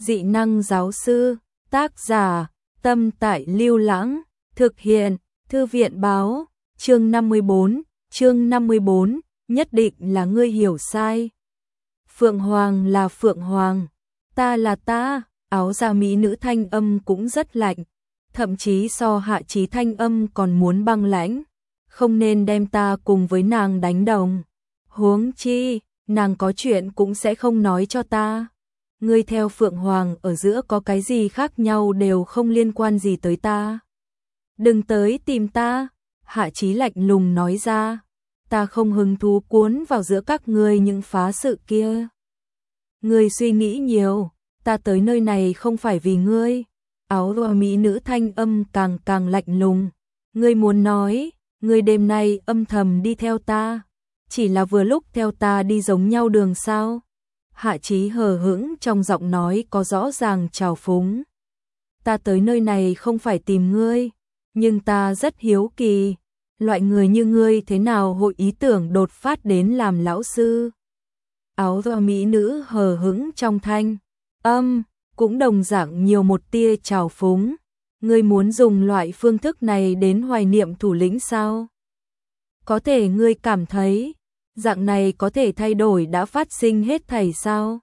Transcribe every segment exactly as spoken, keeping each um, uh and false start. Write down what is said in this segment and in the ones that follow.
Dị năng giáo sư, tác giả, Tâm Tại Lưu Lãng, thực hiện, Thư viện báo, chương năm mươi bốn, chương năm mươi bốn, nhất định là ngươi hiểu sai. Phượng Hoàng là Phượng Hoàng, ta là ta, áo da mỹ nữ thanh âm cũng rất lạnh, thậm chí so Hạ Chí thanh âm còn muốn băng lãnh, không nên đem ta cùng với nàng đánh đồng. Huống chi, nàng có chuyện cũng sẽ không nói cho ta. Ngươi theo Phượng Hoàng ở giữa có cái gì khác nhau đều không liên quan gì tới ta. Đừng tới tìm ta, Hạ Chí lạnh lùng nói ra, ta không hứng thú cuốn vào giữa các ngươi những phá sự kia. Ngươi suy nghĩ nhiều, ta tới nơi này không phải vì ngươi. Áo da mỹ nữ thanh âm càng càng lạnh lùng. Ngươi muốn nói, ngươi đêm nay âm thầm đi theo ta, chỉ là vừa lúc theo ta đi giống nhau đường sao? Hạ Chí hờ hững trong giọng nói có rõ ràng trào phúng. Ta tới nơi này không phải tìm ngươi, nhưng ta rất hiếu kỳ, loại người như ngươi thế nào hội ý tưởng đột phát đến làm lão sư? Áo da mỹ nữ hờ hững trong thanh âm, cũng đồng dạng nhiều một tia trào phúng. Ngươi muốn dùng loại phương thức này đến hoài niệm thủ lĩnh sao? Có thể ngươi cảm thấy dạng này có thể thay đổi đã phát sinh hết thảy sao?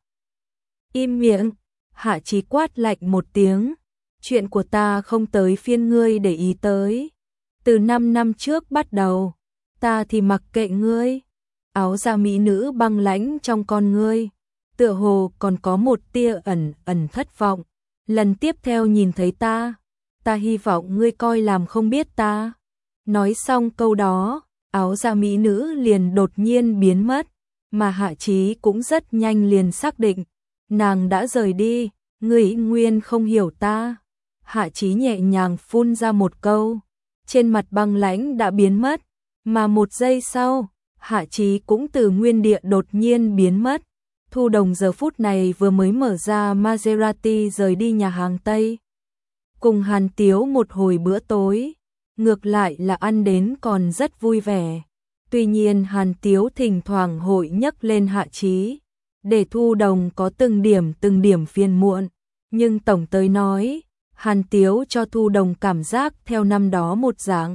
Im miệng, Hạ Chí quát lạnh một tiếng, chuyện của ta không tới phiên ngươi để ý tới. Từ năm năm trước bắt đầu, ta thì mặc kệ ngươi. Áo da mỹ nữ băng lãnh trong con ngươi, tựa hồ còn có một tia ẩn ẩn thất vọng. Lần tiếp theo nhìn thấy ta, ta hy vọng ngươi coi làm không biết ta. Nói xong câu đó, áo da mỹ nữ liền đột nhiên biến mất, mà Hạ Chí cũng rất nhanh liền xác định, nàng đã rời đi, ngươi nguyên không hiểu ta. Hạ Chí nhẹ nhàng phun ra một câu, trên mặt băng lãnh đã biến mất, mà một giây sau, Hạ Chí cũng từ nguyên địa đột nhiên biến mất. Thu Đồng giờ phút này vừa mới mở ra Maserati rời đi nhà hàng Tây, cùng Hàn Tiếu một hồi bữa tối, ngược lại là ăn đến còn rất vui vẻ. Tuy nhiên Hàn Tiếu thỉnh thoảng hội nhắc lên Hạ Chí, để Thu Đồng có từng điểm từng điểm phiền muộn, nhưng tổng tới nói, Hàn Tiếu cho Thu Đồng cảm giác theo năm đó một dạng,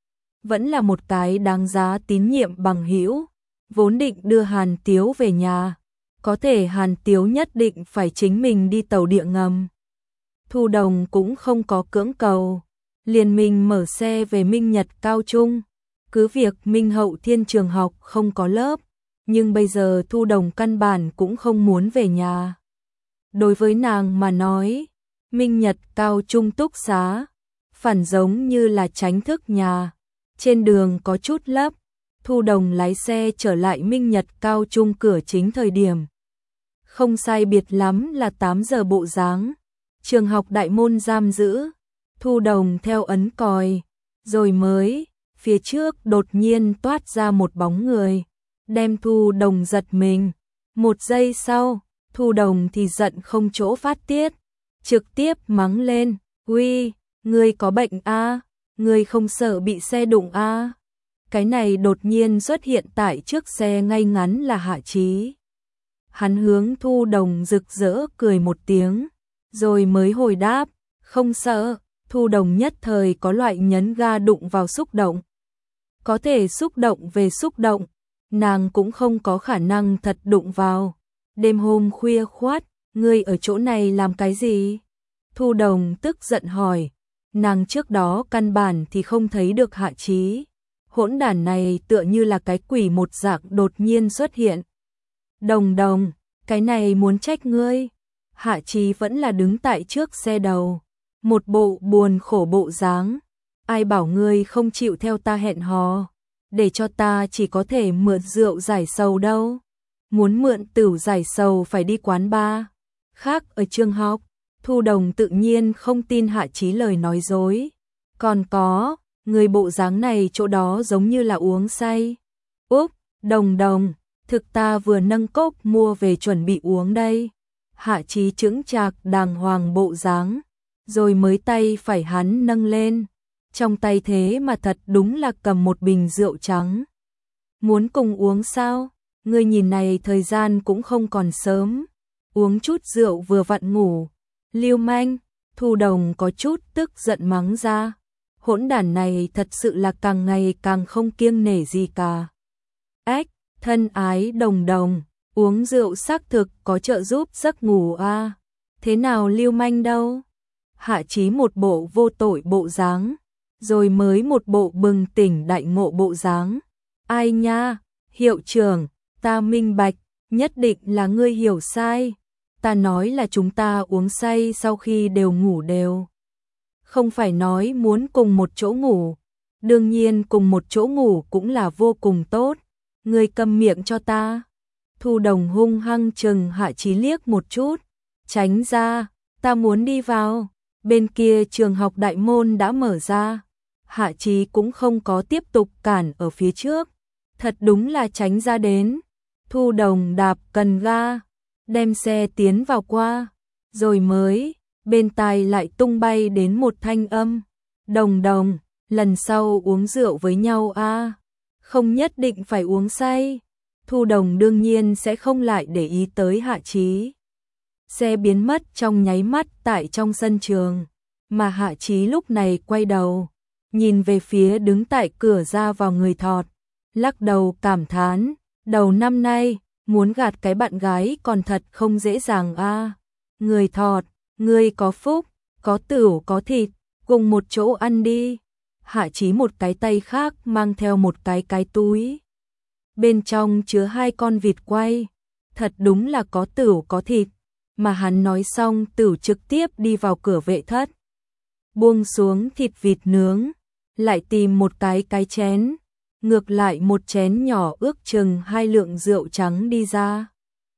vẫn là một cái đáng giá tín nhiệm bằng hữu. Vốn định đưa Hàn Tiếu về nhà, có thể Hàn Tiếu nhất định phải chính mình đi tàu điện ngầm. Thu Đồng cũng không có cưỡng cầu, liền mình mở xe về Minh Nhật Cao Trung. Cứ việc Minh Hậu Thiên trường học không có lớp, nhưng bây giờ Thu Đồng căn bản cũng không muốn về nhà. Đối với nàng mà nói, Minh Nhật Cao Trung túc xá, phản giống như là tránh thức nhà. Trên đường có chút lấp, Thu Đồng lái xe trở lại Minh Nhật Cao Trung cửa chính thời điểm. Không sai biệt lắm là tám giờ bộ dáng. Trường học đại môn giam giữ, Thu Đồng theo ấn còi, rồi mới, phía trước đột nhiên toát ra một bóng người, đem Thu Đồng giật mình. Một giây sau, Thu Đồng thì giận không chỗ phát tiết, trực tiếp mắng lên, uy, ngươi có bệnh a? Ngươi không sợ bị xe đụng a? Cái này đột nhiên xuất hiện tại trước xe ngay ngắn là Hạ Chí. Hắn hướng Thu Đồng rực rỡ cười một tiếng, rồi mới hồi đáp, không sợ. Thu Đồng nhất thời có loại nhấn ga đụng vào xúc động. Có thể xúc động về xúc động, nàng cũng không có khả năng thật đụng vào. Đêm hôm khuya khoắt, ngươi ở chỗ này làm cái gì? Thu Đồng tức giận hỏi, nàng trước đó căn bản thì không thấy được Hạ Chí. Hỗn đản này tựa như là cái quỷ một dạng đột nhiên xuất hiện. Đồng Đồng, cái này muốn trách ngươi. Hạ Chí vẫn là đứng tại trước xe đầu, một bộ buồn khổ bộ dáng. Ai bảo ngươi không chịu theo ta hẹn hò, để cho ta chỉ có thể mượn rượu giải sầu đâu. Muốn mượn tửu giải sầu phải đi quán bar khác ở trường học. Thu Đồng tự nhiên không tin Hạ Chí lời nói dối. Còn có, người bộ dáng này chỗ đó giống như là uống say. Úp, Đồng Đồng, thực ta vừa nâng cốc mua về chuẩn bị uống đây. Hạ Chí chững chạc đàng hoàng bộ dáng, rồi mới tay phải hắn nâng lên. Trong tay thế mà thật đúng là cầm một bình rượu trắng. Muốn cùng uống sao? Ngươi nhìn này thời gian cũng không còn sớm. Uống chút rượu vừa vặn ngủ, Lưu manh, Thu Đồng có chút tức giận mắng ra. Hỗn đản này thật sự là càng ngày càng không kiêng nể gì cả. Ếch, thân ái Đồng Đồng, uống rượu xác thực có trợ giúp giấc ngủ a. Thế nào lưu manh đâu? Hạ Chí một bộ vô tội bộ dáng, rồi mới một bộ bừng tỉnh đại ngộ bộ dáng. Ai nha, hiệu trưởng, ta minh bạch, nhất định là ngươi hiểu sai. Ta nói là chúng ta uống say sau khi đều ngủ đều. Không phải nói muốn cùng một chỗ ngủ. Đương nhiên cùng một chỗ ngủ cũng là vô cùng tốt. Ngươi câm miệng cho ta. Thu Đồng hung hăng chừng Hạ Chí liếc một chút. Tránh ra, ta muốn đi vào. Bên kia trường học đại môn đã mở ra. Hạ Chí cũng không có tiếp tục cản ở phía trước. Thật đúng là tránh ra đến. Thu Đồng đạp cần ga, đem xe tiến vào qua. Rồi mới, bên tai lại tung bay đến một thanh âm. Đồng Đồng, lần sau uống rượu với nhau a, không nhất định phải uống say. Thu Đồng đương nhiên sẽ không lại để ý tới Hạ Chí. Xe biến mất trong nháy mắt tại trong sân trường, mà Hạ Chí lúc này quay đầu, nhìn về phía đứng tại cửa ra vào người Thọt, lắc đầu cảm thán, đầu năm nay, muốn gạt cái bạn gái còn thật không dễ dàng a. Người Thọt, ngươi có phúc, có tửu có thịt, cùng một chỗ ăn đi. Hạ Chí một cái tay khác mang theo một cái cái túi. Bên trong chứa hai con vịt quay, thật đúng là có tửu có thịt, mà hắn nói xong tửu trực tiếp đi vào cửa vệ thất. Buông xuống thịt vịt nướng, lại tìm một cái cái chén, ngược lại một chén nhỏ ước chừng hai lượng rượu trắng đi ra.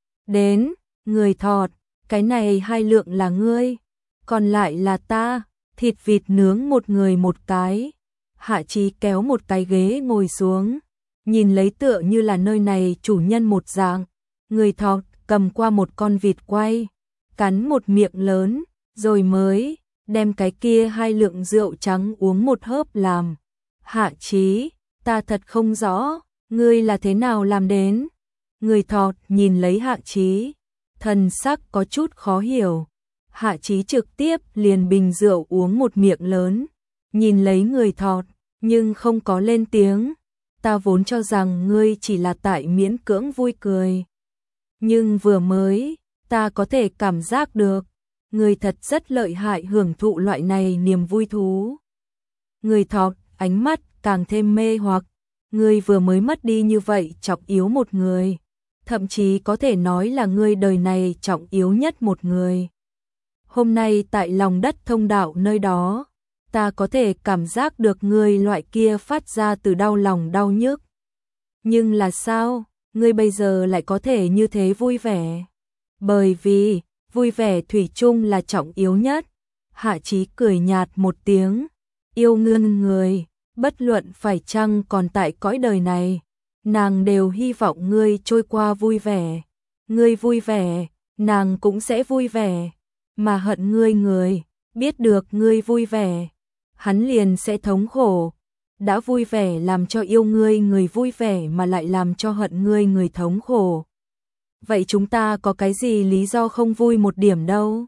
Đến, người Thọt, cái này hai lượng là ngươi, còn lại là ta, thịt vịt nướng một người một cái. Hạ Chí kéo một cái ghế ngồi xuống, nhìn lấy tựa như là nơi này chủ nhân một dạng. Người Thọt cầm qua một con vịt quay, cắn một miệng lớn, rồi mới đem cái kia hai lượng rượu trắng uống một hớp làm. Hạ Chí, ta thật không rõ, ngươi là thế nào làm đến? Người Thọt nhìn lấy Hạ Chí, thần sắc có chút khó hiểu. Hạ Chí trực tiếp liền bình rượu uống một miệng lớn, nhìn lấy người Thọt, nhưng không có lên tiếng. Ta vốn cho rằng ngươi chỉ là tại miễn cưỡng vui cười, nhưng vừa mới, ta có thể cảm giác được, ngươi thật rất lợi hại hưởng thụ loại này niềm vui thú. Người Thọt, ánh mắt càng thêm mê hoặc, ngươi vừa mới mất đi như vậy trọng yếu một người, thậm chí có thể nói là ngươi đời này trọng yếu nhất một người. Hôm nay tại lòng đất thông đạo nơi đó, ta có thể cảm giác được ngươi loại kia phát ra từ đau lòng đau nhức. Nhưng là sao, ngươi bây giờ lại có thể như thế vui vẻ? Bởi vì, vui vẻ thủy chung là trọng yếu nhất. Hạ Chí cười nhạt một tiếng, yêu ngươn người, bất luận phải chăng còn tại cõi đời này, nàng đều hy vọng ngươi trôi qua vui vẻ. Ngươi vui vẻ, nàng cũng sẽ vui vẻ, mà hận ngươi người, biết được ngươi vui vẻ, hắn liền sẽ thống khổ. Đã vui vẻ làm cho yêu ngươi người vui vẻ mà lại làm cho hận ngươi người thống khổ. Vậy chúng ta có cái gì lý do không vui một điểm đâu?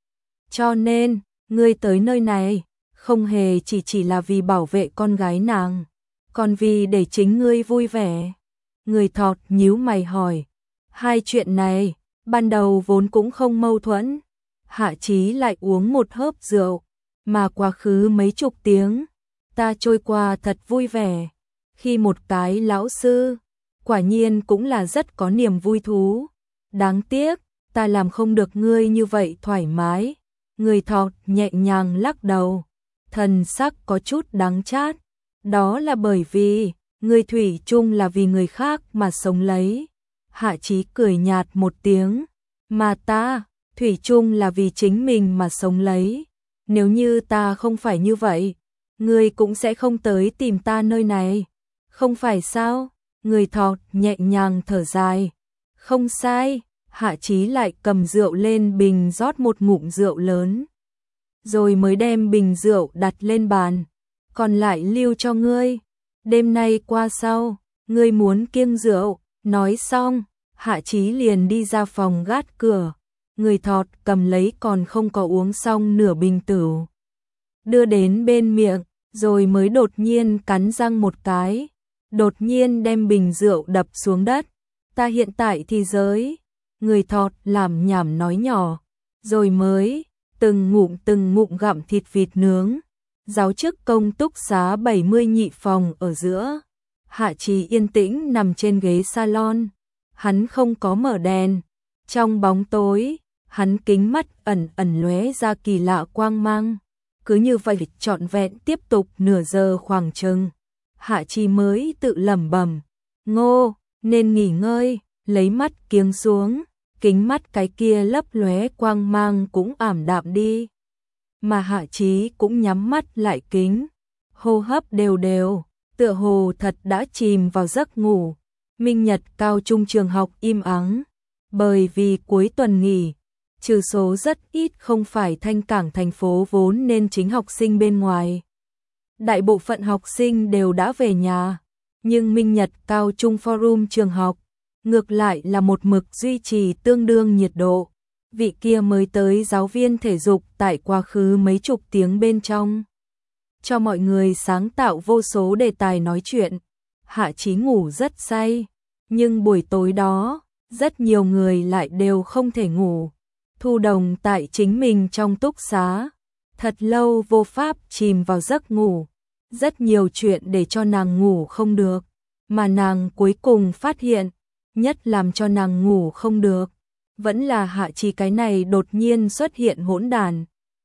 Cho nên, ngươi tới nơi này, không hề chỉ chỉ là vì bảo vệ con gái nàng, còn vì để chính ngươi vui vẻ. Người Thọt nhíu mày hỏi, hai chuyện này, ban đầu vốn cũng không mâu thuẫn. Hạ Chí lại uống một hớp rượu, mà quá khứ mấy chục tiếng, ta trôi qua thật vui vẻ. Khi một cái lão sư, quả nhiên cũng là rất có niềm vui thú. Đáng tiếc, ta làm không được ngươi như vậy thoải mái. Người Thọt nhẹ nhàng lắc đầu, thần sắc có chút đắng chát. Đó là bởi vì, ngươi thủy chung là vì người khác mà sống lấy. Hạ Chí cười nhạt một tiếng, mà ta, thủy chung là vì chính mình mà sống lấy. Nếu như ta không phải như vậy, ngươi cũng sẽ không tới tìm ta nơi này. Không phải sao? Người Thọt nhẹ nhàng thở dài. Không sai. Hạ Chí lại cầm rượu lên bình rót một ngụm rượu lớn, rồi mới đem bình rượu đặt lên bàn. Còn lại lưu cho ngươi. Đêm nay qua sau, ngươi muốn kiêng rượu. Nói xong, Hạ Chí liền đi ra phòng gác cửa. người thọt cầm lấy còn không có uống xong nửa bình tửu. Đưa đến bên miệng, rồi mới đột nhiên cắn răng một cái, đột nhiên đem bình rượu đập xuống đất. Ta hiện tại thì giới, người thọt làm nhảm nói nhỏ, rồi mới từng ngụm từng ngụm gặm thịt vịt nướng. Giáo chức công túc xá bảy mươi nhị phòng ở giữa. Hạ Chí yên tĩnh nằm trên ghế salon, hắn không có mở đèn. Trong bóng tối, hắn kính mắt ẩn ẩn lóe ra kỳ lạ quang mang. Cứ như vậy trọn vẹn tiếp tục nửa giờ khoảng chừng. Hạ Chí mới tự lẩm bẩm, Ngô, nên nghỉ ngơi, lấy mắt kiếng xuống, kính mắt cái kia lấp lóe quang mang cũng ảm đạm đi. Mà Hạ Chí cũng nhắm mắt lại kính, hô hấp đều đều, tựa hồ thật đã chìm vào giấc ngủ. Minh Nhật cao trung trường học im ắng, bởi vì cuối tuần nghỉ, trừ số rất ít không phải Thanh Cảng thành phố vốn nên chính học sinh bên ngoài. Đại bộ phận học sinh đều đã về nhà, nhưng Minh Nhật cao trung forum trường học, ngược lại là một mực duy trì tương đương nhiệt độ. Vị kia mới tới giáo viên thể dục tại quá khứ mấy chục tiếng bên trong, cho mọi người sáng tạo vô số đề tài nói chuyện. Hạ Chí ngủ rất say, nhưng buổi tối đó, rất nhiều người lại đều không thể ngủ. Thu Đồng tại chính mình trong túc xá, thật lâu vô pháp chìm vào giấc ngủ. Rất nhiều chuyện để cho nàng ngủ không được, mà nàng cuối cùng phát hiện, nhất làm cho nàng ngủ không được, vẫn là Hạ Chí cái này đột nhiên xuất hiện hỗn đản.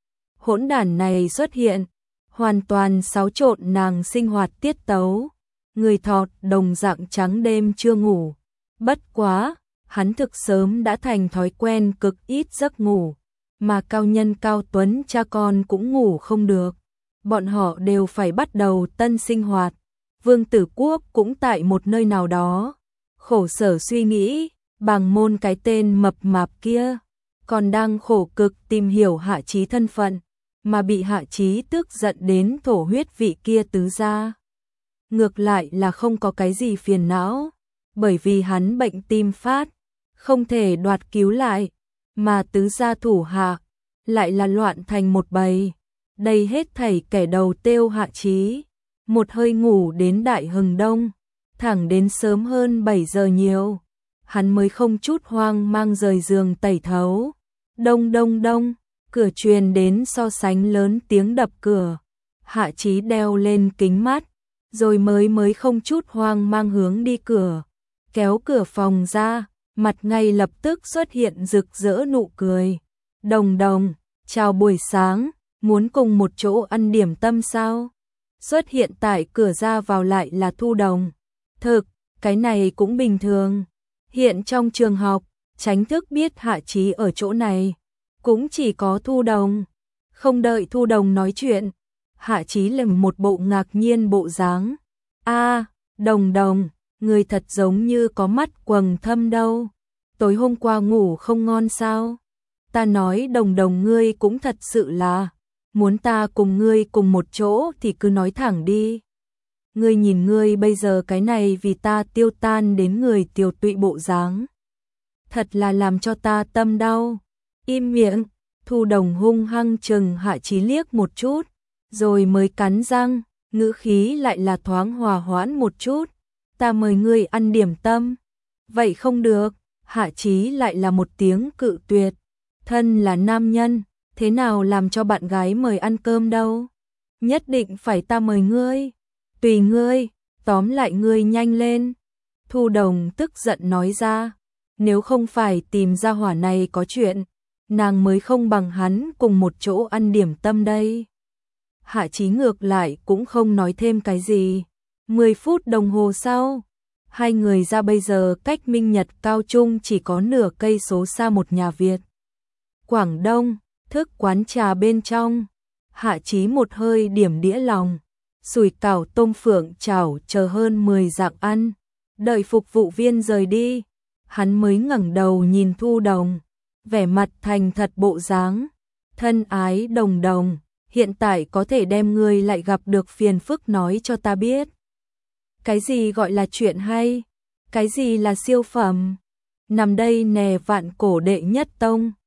Hỗn đản này xuất hiện, hoàn toàn xáo trộn nàng sinh hoạt tiết tấu. Người thọt đồng dạng trắng đêm chưa ngủ. Bất quá, hắn thực sớm đã thành thói quen cực ít giấc ngủ, mà Cao Nhân Cao Tuấn cha con cũng ngủ không được. Bọn họ đều phải bắt đầu tân sinh hoạt. Vương Tử Quốc cũng tại một nơi nào đó, khổ sở suy nghĩ, Bàng Môn cái tên mập mạp kia, còn đang khổ cực tìm hiểu Hạ Chí thân phận, mà bị Hạ Chí tức giận đến thổ huyết vị kia tứ gia. Ngược lại là không có cái gì phiền não, bởi vì hắn bệnh tim phát, không thể đoạt cứu lại, mà tứ gia thủ hạ lại là loạn thành một bầy. Đây hết thảy kẻ đầu tiêu Hạ Chí, một hơi ngủ đến đại hừng đông, thẳng đến sớm hơn bảy giờ nhiều, hắn mới không chút hoang mang rời giường tẩy thấu. Đông đông đông, cửa truyền đến so sánh lớn tiếng đập cửa. Hạ Chí đeo lên kính mắt, rồi mới mới không chút hoang mang hướng đi cửa, kéo cửa phòng ra, mặt ngay lập tức xuất hiện rực rỡ nụ cười. Đồng Đồng, chào buổi sáng, muốn cùng một chỗ ăn điểm tâm sao? Xuất hiện tại cửa ra vào lại là Thu Đồng. Thực, cái này cũng bình thường. Hiện trong trường học, Chánh Thức biết Hạ Chí ở chỗ này, cũng chỉ có Thu Đồng. Không đợi Thu Đồng nói chuyện, Hạ Chí làm một bộ ngạc nhiên bộ dáng. A, Đồng Đồng, người thật giống như có mắt quầng thâm đâu. Tối hôm qua ngủ không ngon sao? Ta nói Đồng Đồng ngươi cũng thật sự là, muốn ta cùng ngươi cùng một chỗ thì cứ nói thẳng đi. Ngươi nhìn ngươi bây giờ cái này vì ta tiêu tan đến người tiều tụy bộ dáng, thật là làm cho ta tâm đau. Im miệng. Thu Đồng hung hăng chừng Hạ Chí liếc một chút, rồi mới cắn răng, ngữ khí lại là thoáng hòa hoãn một chút. Ta mời ngươi ăn điểm tâm. Vậy không được. Hạ Chí lại là một tiếng cự tuyệt. Thân là nam nhân, thế nào làm cho bạn gái mời ăn cơm đâu? Nhất định phải ta mời ngươi. Tùy ngươi, tóm lại ngươi nhanh lên. Thu Đồng tức giận nói ra, nếu không phải tìm ra hỏa này có chuyện, nàng mới không bằng hắn cùng một chỗ ăn điểm tâm đây. Hạ Chí ngược lại cũng không nói thêm cái gì. Mười phút đồng hồ sau, hai người ra bây giờ cách Minh Nhật cao trung chỉ có nửa cây số xa một nhà Việt. Quảng Đông, thức quán trà bên trong, Hạ Chí một hơi điểm đĩa lòng, sủi cảo tôm phượng chảo chờ hơn mười dạng ăn. Đợi phục vụ viên rời đi, hắn mới ngẩng đầu nhìn Thu Đồng, vẻ mặt thành thật bộ dáng. Thân ái Đồng Đồng, hiện tại có thể đem ngươi lại gặp được phiền phức nói cho ta biết. Cái gì gọi là chuyện hay? Cái gì là siêu phẩm? Nằm đây nè vạn cổ đệ nhất tông.